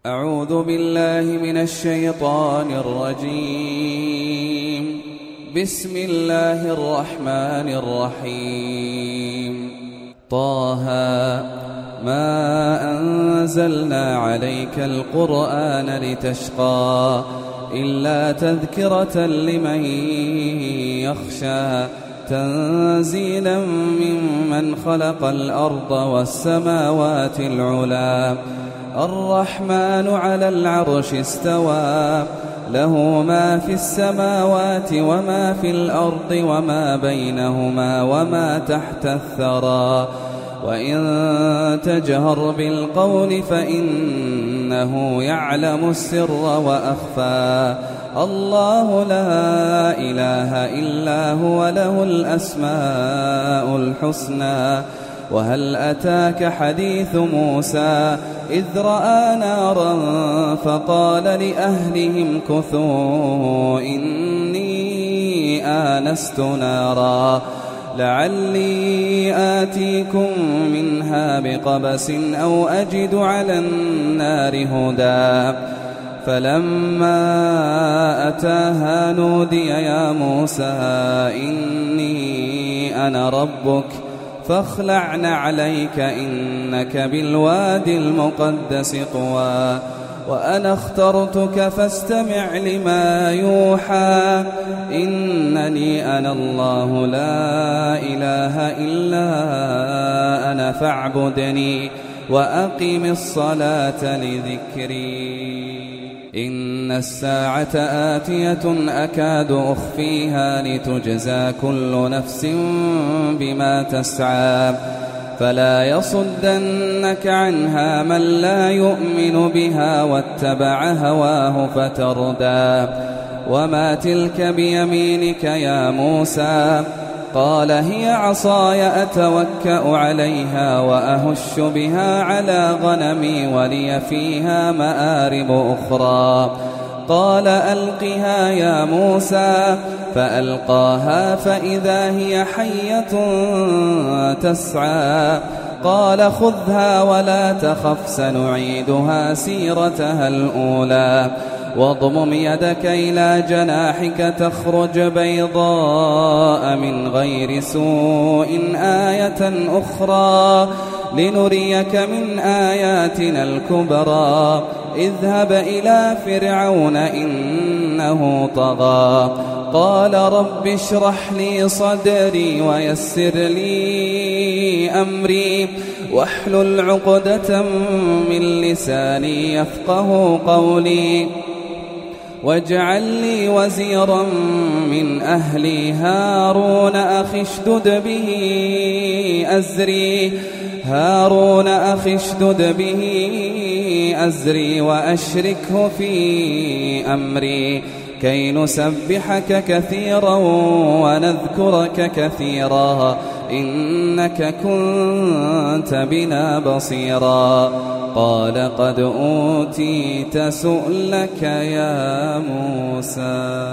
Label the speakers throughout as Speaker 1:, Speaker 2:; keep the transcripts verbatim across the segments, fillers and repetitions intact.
Speaker 1: أعوذ بالله من الشيطان الرجيم. بسم الله الرحمن الرحيم. طه ما أنزلنا عليك القرآن لتشقى إلا تذكرة لمن يخشى تنزيلا ممن خلق الأرض والسماوات العلى الرحمن على العرش استوى له ما في السماوات وما في الأرض وما بينهما وما تحت الثرى وإن تجهر بالقول فإنه يعلم السر وأخفى الله لا إله إلا هو له الأسماء الحسنى. وهل أتاك حديث موسى إذ رأى نارا فقال لأهلهم كثوا إني آنست نارا لعلي آتيكم منها بقبس أو أجد على النار هدى فلما أتاها نودي يا موسى إني أنا ربك فاخلع نعليك إنك بالوادي المقدس طوى وأنا اخترتك فاستمع لما يوحى إنني أنا الله لا إله إلا أنا فاعبدني وأقم الصلاة لذكري إن الساعة آتية أكاد أخفيها لتجزى كل نفس بما تسعى فلا يصدنك عنها من لا يؤمن بها واتبع هواه فتردى وما تلك بيمينك يا موسى قال هي عصاي أتوكأ عليها وأهش بها على غنمي ولي فيها مآرب أخرى قال ألقها يا موسى فألقاها فإذا هي حية تسعى قال خذها ولا تخف سنعيدها سيرتها الأولى واضمم يدك إلى جناحك تخرج بيضاء من غير سوء آية أخرى لنريك من آياتنا الكبرى اذهب إلى فرعون إنه طغى قال رب اشرح لي صدري ويسر لي أمري واحلل عقدة من لساني يفقه قولي واجعل لي وزيرا من أهلي هارون أخي اشدد به أزري هارون أخي اشدد به أزري وأشركه في أمري كي نسبحك كثيرا ونذكرك كثيرا إنك كنت بنا بصيرا قال قد أوتيت سؤلك يا موسى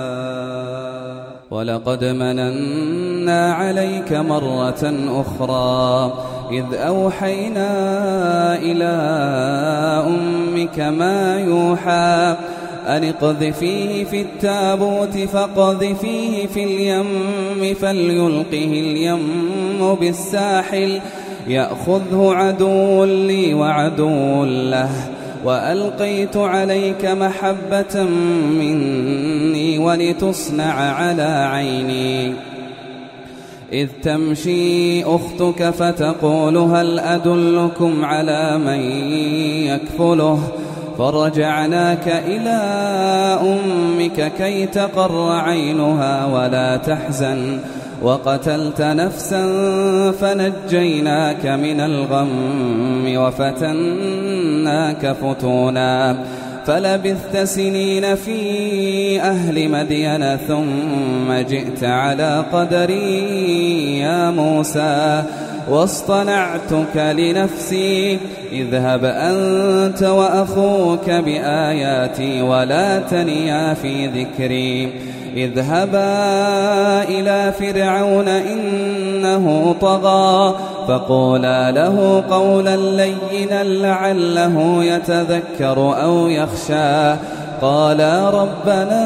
Speaker 1: ولقد مننا عليك مرة أخرى إذ أوحينا إلى أمك ما يوحى أن اقذفيه في التابوت فاقذفيه في اليم فليلقه اليم بالساحل يأخذه عدو لي وعدو له وألقيت عليك محبة مني ولتصنع على عيني إذ تمشي أختك فتقول هل أدلكم على من يكفله فرجعناك إلى أمك كي تقر عينها ولا تحزن وقتلت نفسا فنجيناك من الغم وفتناك فتونا فلبثت سنين في أهل مدين ثم جئت على قدري يا موسى واصطنعتك لنفسي اذهب أنت وأخوك بآياتي ولا تنيا في ذكري اذهبا إلى فرعون إنه طغى فقولا له قولا لينا لعله يتذكر أو يخشى قالا ربنا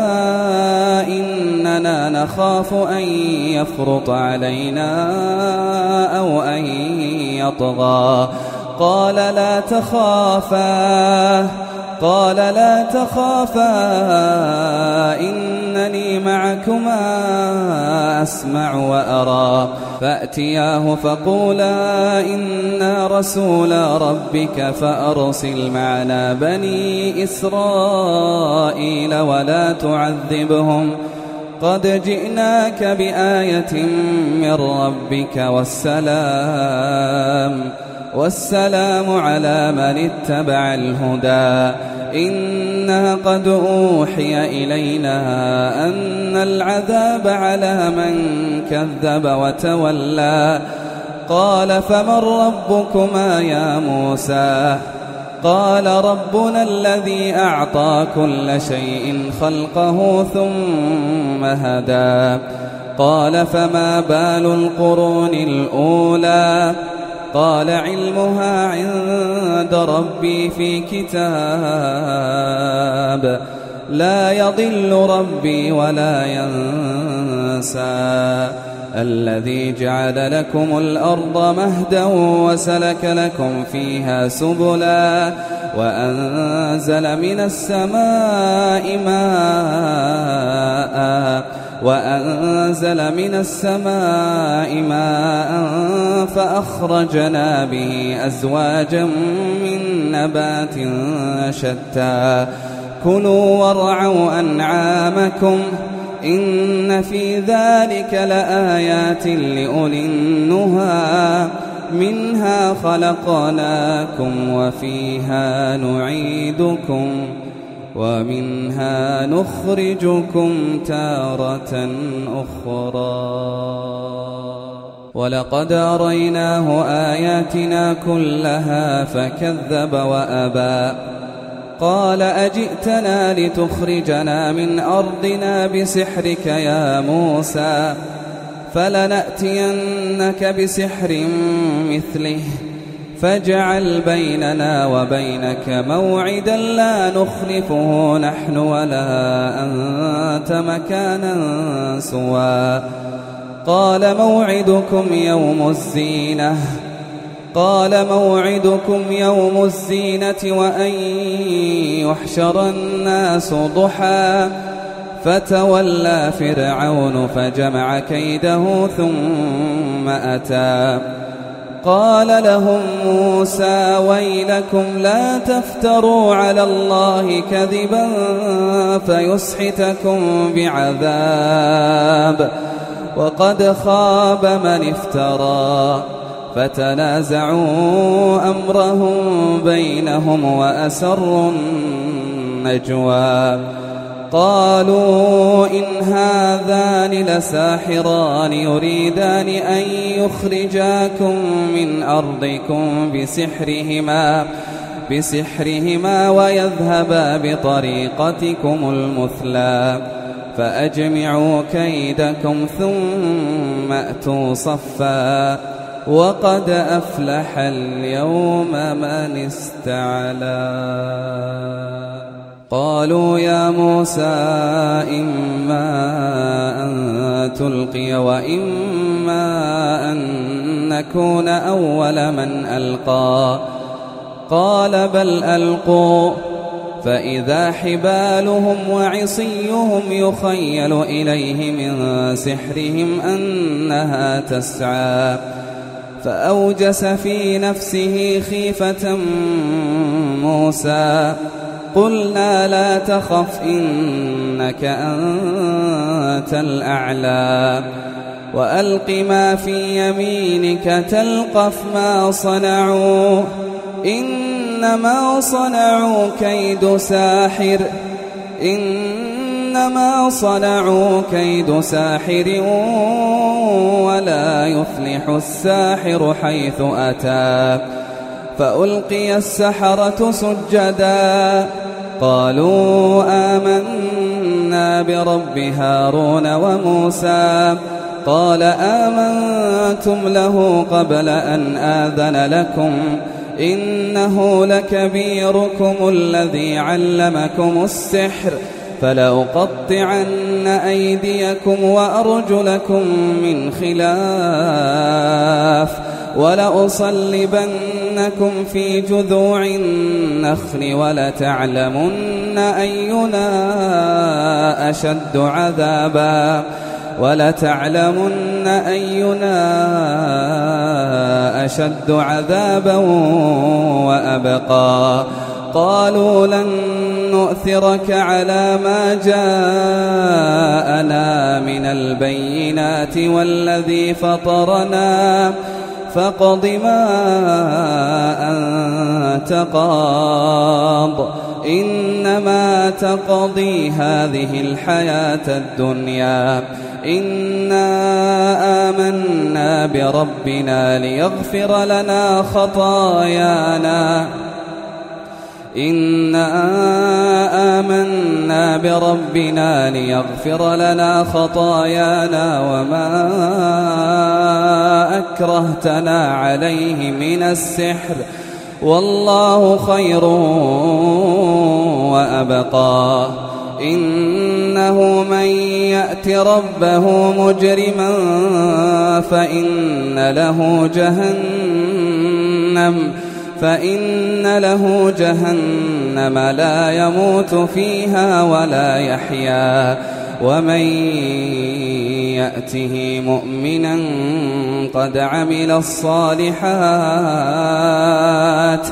Speaker 1: إننا نخاف أن يفرط علينا أو أن يطغى قال لا تخافا قال لا تخافا إنني معكما أسمع وأرى فأتياه فقولا إنا رسول ربك فأرسل معنا بني إسرائيل ولا تعذبهم قد جئناك بآية من ربك والسلام والسلام على من اتبع الهدى إنا قد أوحي إلينا أن العذاب على من كذب وتولى قال فمن ربكما يا موسى قال ربنا الذي أعطى كل شيء خلقه ثم هدى قال فما بال القرون الأولى قال علمها عند ربي في كتاب لا يضل ربي ولا ينسى الذي جعل لكم الأرض مهدا وسلك لكم فيها سبلا وأنزل من السماء ماء وأنزل من السماء ماء فأخرجنا به أزواجا من نبات شتى كلوا وارعوا أنعامكم إن في ذلك لآيات لأولي النهى منها خلقناكم وفيها نعيدكم ومنها نخرجكم تارة أخرى ولقد أريناه آياتنا كلها فكذب وأبى قال أجئتنا لتخرجنا من أرضنا بسحرك يا موسى فلنأتينك بسحر مثله فاجعل بيننا وبينك موعدا لا نخلفه نحن ولا أنت مكانا سوى قال موعدكم يوم الزينة قال موعدكم يوم الزينة وأن يحشر الناس ضحى فتولى فرعون فجمع كيده ثم أتى قال لهم موسى ويلكم لا تفتروا على الله كذبا فيسحتكم بعذاب وقد خاب من افترى فتنازعوا أمرهم بينهم وأسروا النجوى قالوا إن هذان لساحران يريدان أن يخرجاكم من أرضكم بسحرهما بسحرهما ويذهبا بطريقتكم المثلى فأجمعوا كيدكم ثم أتوا صفا وقد أفلح اليوم من استعلى قالوا يا موسى إما أن تلقي وإما أن نكون أول من ألقى قال بل ألقوا فإذا حبالهم وعصيهم يخيل إليه من سحرهم أنها تسعى فأوجس في نفسه خيفة موسى قلنا لا تخف إنك أنت الأعلى وألق ما في يمينك تلقف ما صنعوا إنما صنعوا كيد ساحر إن إنما صنعوا كيد ساحر ولا يفلح الساحر حيث أتى. فألقي السحرة سجدا قالوا آمنا برب هارون وموسى. قال آمنتم له قبل أن آذن لكم إنه لكبيركم الذي علمكم السحر فلأقطعن أيديكم وأرجلكم من خلاف ولأصلبنكم في جذوع النخل ولتعلمن أينا أشد عذابا ولتعلمن أينا أشد عذابا وأبقى. قالوا لن نؤثرك على ما جاءنا من البينات والذي فطرنا فاقض ما أنت قاض إنما تقضي هذه الحياة الدنيا إنا آمنا بربنا ليغفر لنا خطايانا إنا آمنا بربنا ليغفر لنا خطايانا وما أكرهتنا عليه من السحر والله خير وأبقى. إنه من يأت ربه مجرما فإن له جهنم فإن له جهنم لا يموت فيها ولا يحيا ومن يأته مؤمنا قد عمل الصالحات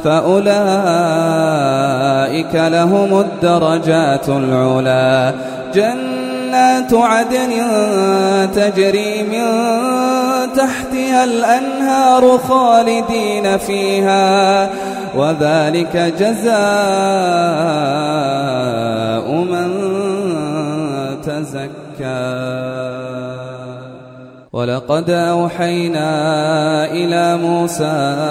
Speaker 1: فأولئك لهم الدرجات العلى. جنات عدن تجري من تحتها الأنهار خالدين فيها وذلك جزاء من تزكى. ولقد أوحينا إلى موسى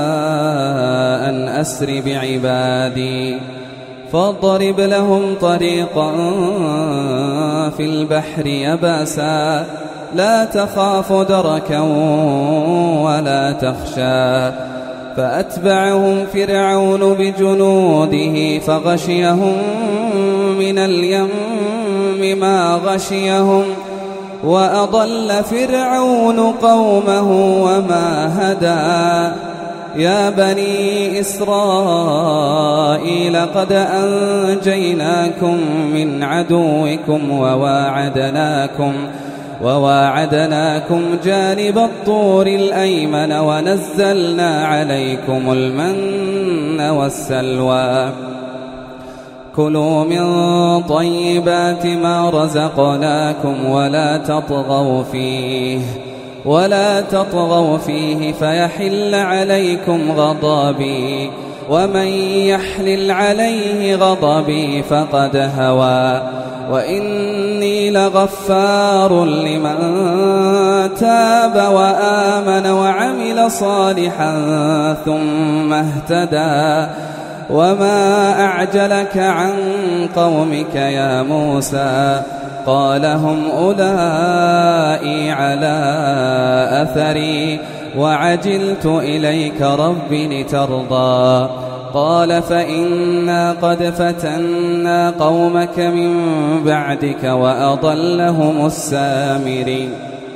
Speaker 1: أن أسر بعبادي فاضرب لهم طريقا في البحر يباسا لا تخاف دركا ولا تخشى. فأتبعهم فرعون بجنوده فغشيهم من اليم ما غشيهم وأضل فرعون قومه وما هدى. يا بني إسرائيل قد أنجيناكم من عدوكم وواعدناكم وواعدناكم جانب الطور الأيمن ونزلنا عليكم المن والسلوى. كلوا من طيبات ما رزقناكم ولا تطغوا فيه ولا تطغوا فيه فيحل عليكم غضبي ومن يحلل عليه غضبي فقد هوى. وإني لغفار لمن تاب وآمن وعمل صالحا ثم اهتدى. وما أعجلك عن قومك يا موسى؟ قال هم أولئي على أثري وعجلت إليك رب لترضى. قال فإنا قد فتنا قومك من بعدك وأضلهم السامري.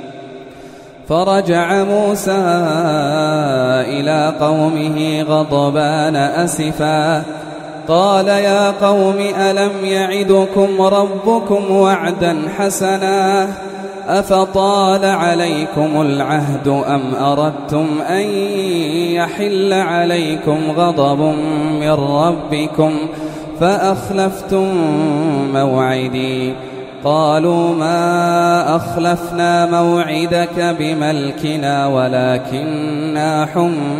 Speaker 1: فرجع موسى إلى قومه غضبان أسفا قال يا قوم ألم يعدكم ربكم وعدا حسنا أفطال عليكم العهد أم أردتم أن يحل عليكم غضب من ربكم فأخلفتم موعدي. قالوا ما أخلفنا موعدك بملكنا ولكننا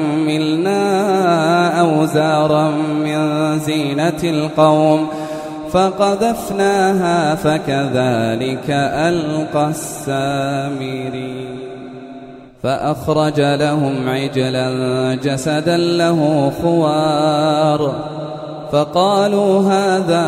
Speaker 1: حملنا أوزارا من زينة القوم فقذفناها فكذلك ألقى السامري. فأخرج لهم عجلا جسدا له خوار فقالوا هذا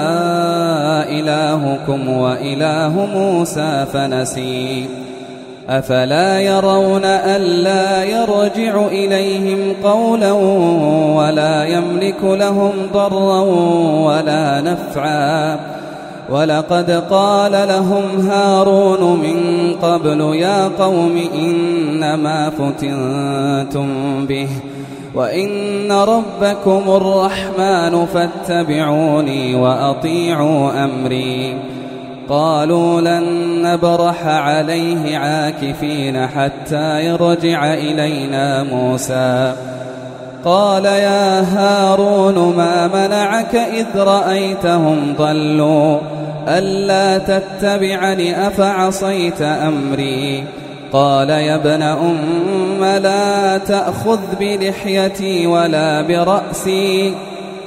Speaker 1: إلهكم وإله موسى فنسي أفلا يرون ألا يرجع إليهم قولا ولا يملك لهم ضرا ولا نفعا ولقد قال لهم هارون من قبل يا قوم إنما فتنتم به وإن ربكم الرحمن فاتبعوني وأطيعوا أمري قالوا لن نبرح عليه عاكفين حتى يرجع إلينا موسى قال يا هارون ما منعك إذ رأيتهم ضلوا ألا تتبعني أفعصيت أمري قال يا ابن أم لا تأخذ بلحيتي ولا برأسي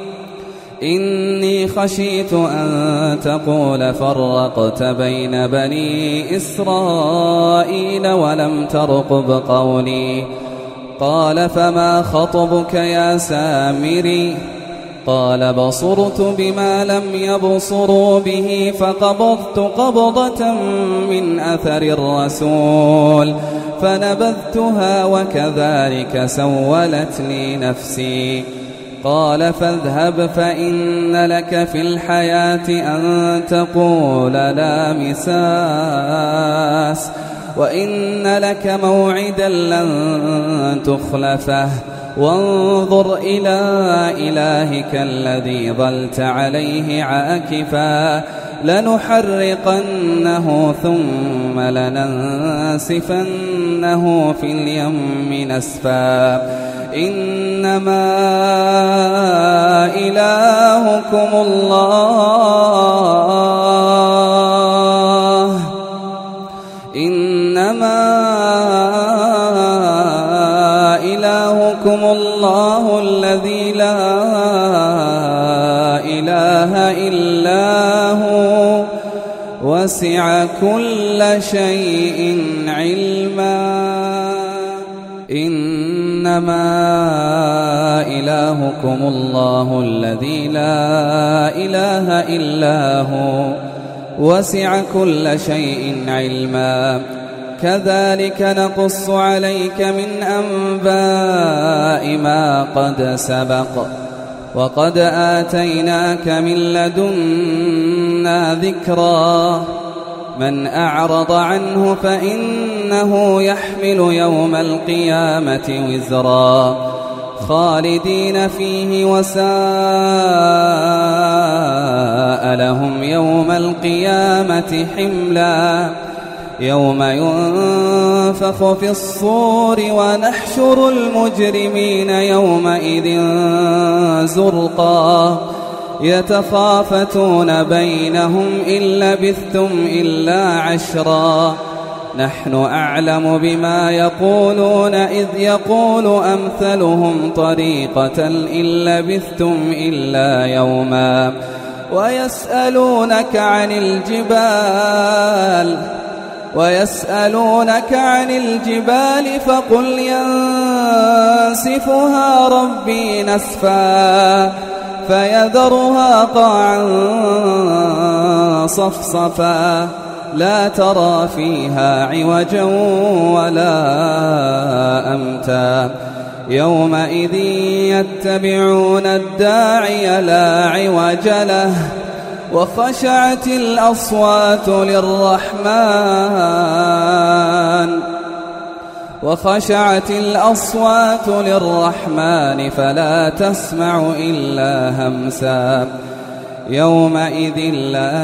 Speaker 1: إني خشيت أن تقول فرقت بين بني إسرائيل ولم ترقب قولي قال فما خطبك يا سامري قال بصرت بما لم يبصروا به فقبضت قبضة من أثر الرسول فنبذتها وكذلك سولت لي نفسي قال فاذهب فإن لك في الحياة أن تقول لا مساس وإن لك موعدا لن تخلفه وانظر إلى إلهك الذي ظلت عليه عاكفا لنحرقنه ثم لننسفنه في اليم نسفا إنما إلهكم الله إنما إلهكم الله الذي لا إله إلا هو وسع كل شيء علما إنما إلهكم الله الذي لا إله إلا هو وسع كل شيء علما كذلك نقص عليك من أنباء ما قد سبق وقد آتيناك من لدنا ذكرا من أعرض عنه فإنه يحمل يوم القيامة وزرا خالدين فيه وساء لهم يوم القيامة حملا يوم ينفخ في الصور ونحشر المجرمين يومئذ زرقا يتخافتون بينهم إن لبثتم إلا عشرا نحن أعلم بما يقولون إذ يقول أمثلهم طريقة إن لبثتم إلا يوما ويسألونك عن الجبال ويسألونك عن الجبال فقل ينسفها ربي نسفا فيذرها قاعا صفصفا لا ترى فيها عوجا ولا أمتا يومئذ يتبعون الداعي لا عوج له وخشعت الأصوات للرحمن وخشعت الأصوات للرحمن فلا تسمع إلا همسا يومئذ لا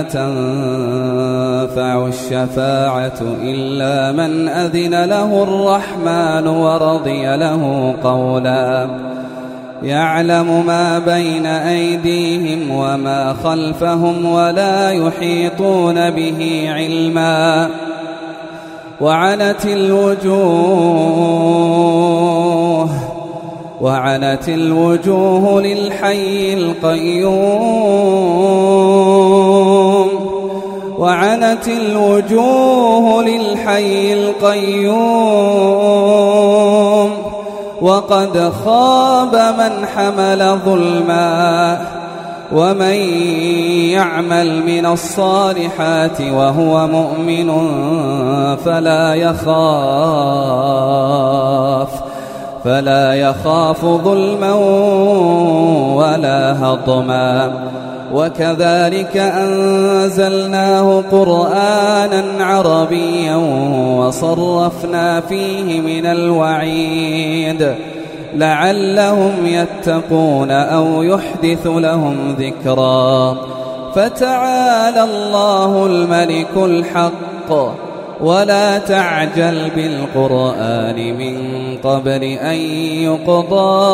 Speaker 1: تنفع الشفاعة إلا من أذن له الرحمن ورضي له قولا يعلم ما بين أيديهم وما خلفهم ولا يحيطون به علما وعنت الوجوه وعنت الوجوه للحي القيوم وعنت الوجوه للحي القيوم وقد خاب من حمل ظلما ومن يعمل من الصالحات وهو مؤمن فلا يخاف فلا يخاف ظلما ولا هضما وكذلك أنزلناه قرآنا عربيا وصرفنا فيه من الوعيد لعلهم يتقون أو يحدث لهم ذكرا فتعالى الله الملك الحق ولا تعجل بالقرآن من قبل أن يقضى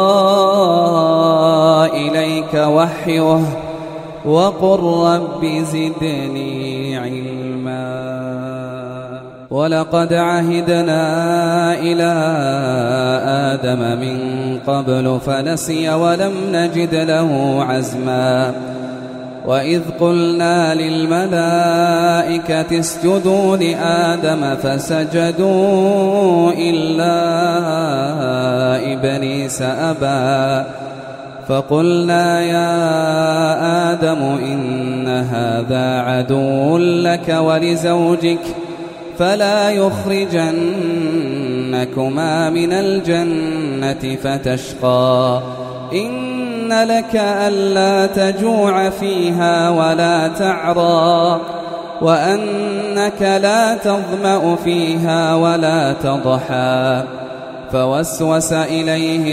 Speaker 1: إليك وحيه وقل رب زدني علما ولقد عهدنا إلى آدم من قبل فنسي ولم نجد له عزما وإذ قلنا للملائكة اسجدوا لآدم فسجدوا إلا إبليس أبى فقلنا يا آدم إن هذا عدو لك ولزوجك فلا يخرجنكما من الجنة فتشقى إن لك ألا تجوع فيها ولا تعرى وأنك لا تظمأ فيها ولا تضحى فوسوس إليه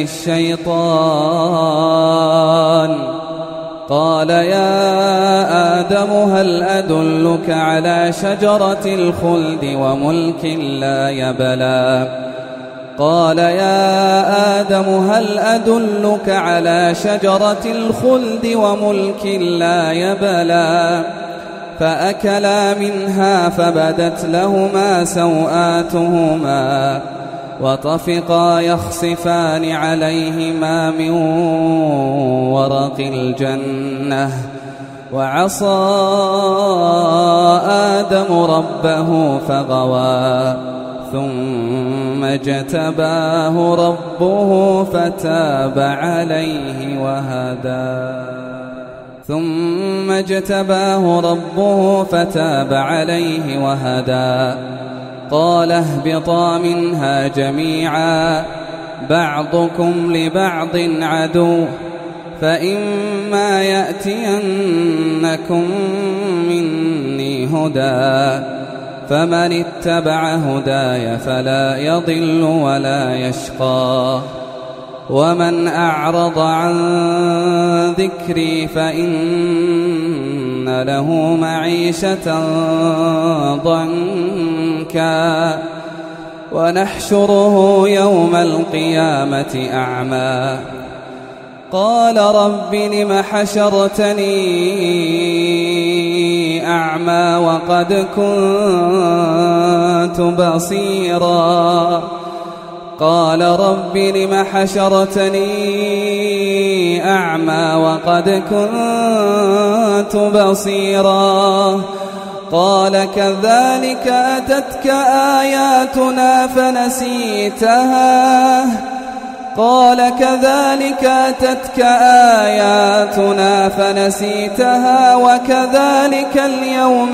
Speaker 1: الشيطان قال يا آدم هل أدلك على شجرة الخلد وملك لا يبلى قال يا آدم هل أدلك على شجرة الخلد وملك لا يبلى فأكلا منها فبدت لهما سوآتهما وطفقا يخصفان عليهما من ورق الجنة وعصى آدم ربه فغوى ثم اجتباه ربه فتاب عليه وهدى ثم اجتباه ربه فتاب عليه وهدى قال اهبطا منها جميعا بعضكم لبعض عدو فإما يأتينكم مني هدى فمن اتبع هداي فلا يضل ولا يشقى ومن أعرض عن ذكري فإن له معيشة ضنكا ونحشره يوم القيامة أعمى قال رب لم حشرتني أعمى وقد كنت بصيرا قال رب لم حشرتني أعمى وقد كنت بصيرا قال كذلك أتتك آياتنا فنسيتها قال كذلك أتتك آياتنا فنسيتها وكذلك اليوم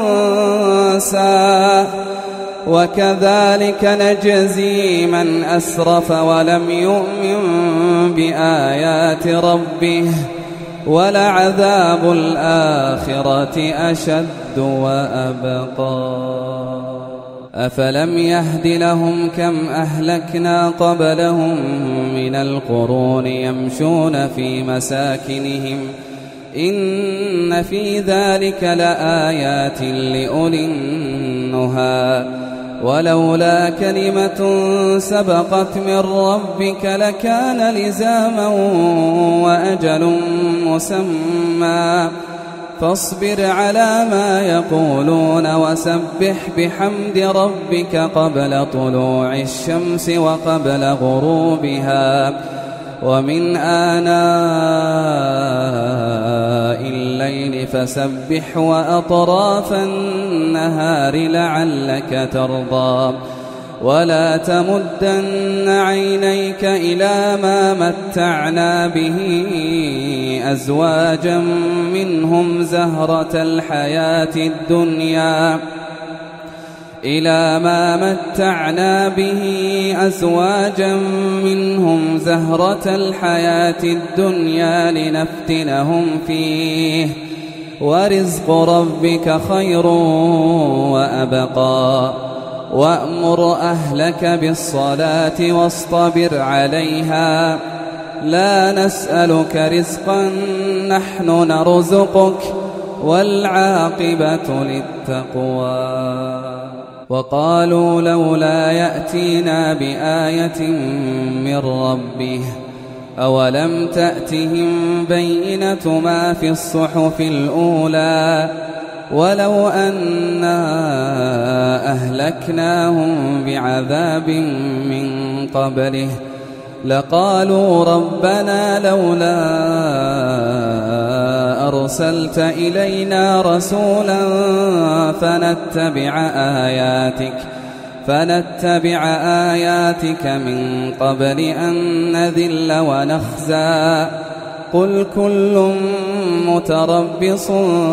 Speaker 1: تنسى وكذلك نجزي من أسرف ولم يؤمن بآيات ربه ولعذاب الآخرة أشد وأبقى أفلم يهد لهم كم أهلكنا قبلهم من القرون يمشون في مساكنهم إن في ذلك لآيات لأولي النهى ولولا كلمة سبقت من ربك لكان لزاما وأجل مسمى فاصبر على ما يقولون وسبح بحمد ربك قبل طلوع الشمس وقبل غروبها ومن آناء الليل فسبح وأطراف النهار لعلك ترضى ولا تمدن عينيك إلى ما متعنا به أزواجا منهم زهرة الحياة الدنيا إلى ما متعنا به أزواجا منهم زهرة الحياة الدنيا لنفتنهم فيه ورزق ربك خير وأبقى وأمر أهلك بالصلاة واصطبر عليها لا نسألك رزقا نحن نرزقك والعاقبة للتقوى وقالوا لولا يأتينا بآية من ربه أولم تأتهم بينة ما في الصحف الأولى ولو أنا أهلكناهم بعذاب من قبله لقالوا ربنا لولا أرسلت إلينا رسولا فنتبع آياتك فنتبع آياتك من قبل أن نذل ونخزى قل كل متربص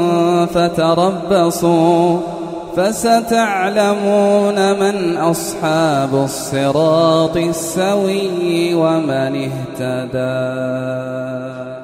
Speaker 1: فتربصوا فستعلمون من أصحاب الصراط السوي ومن اهتدى.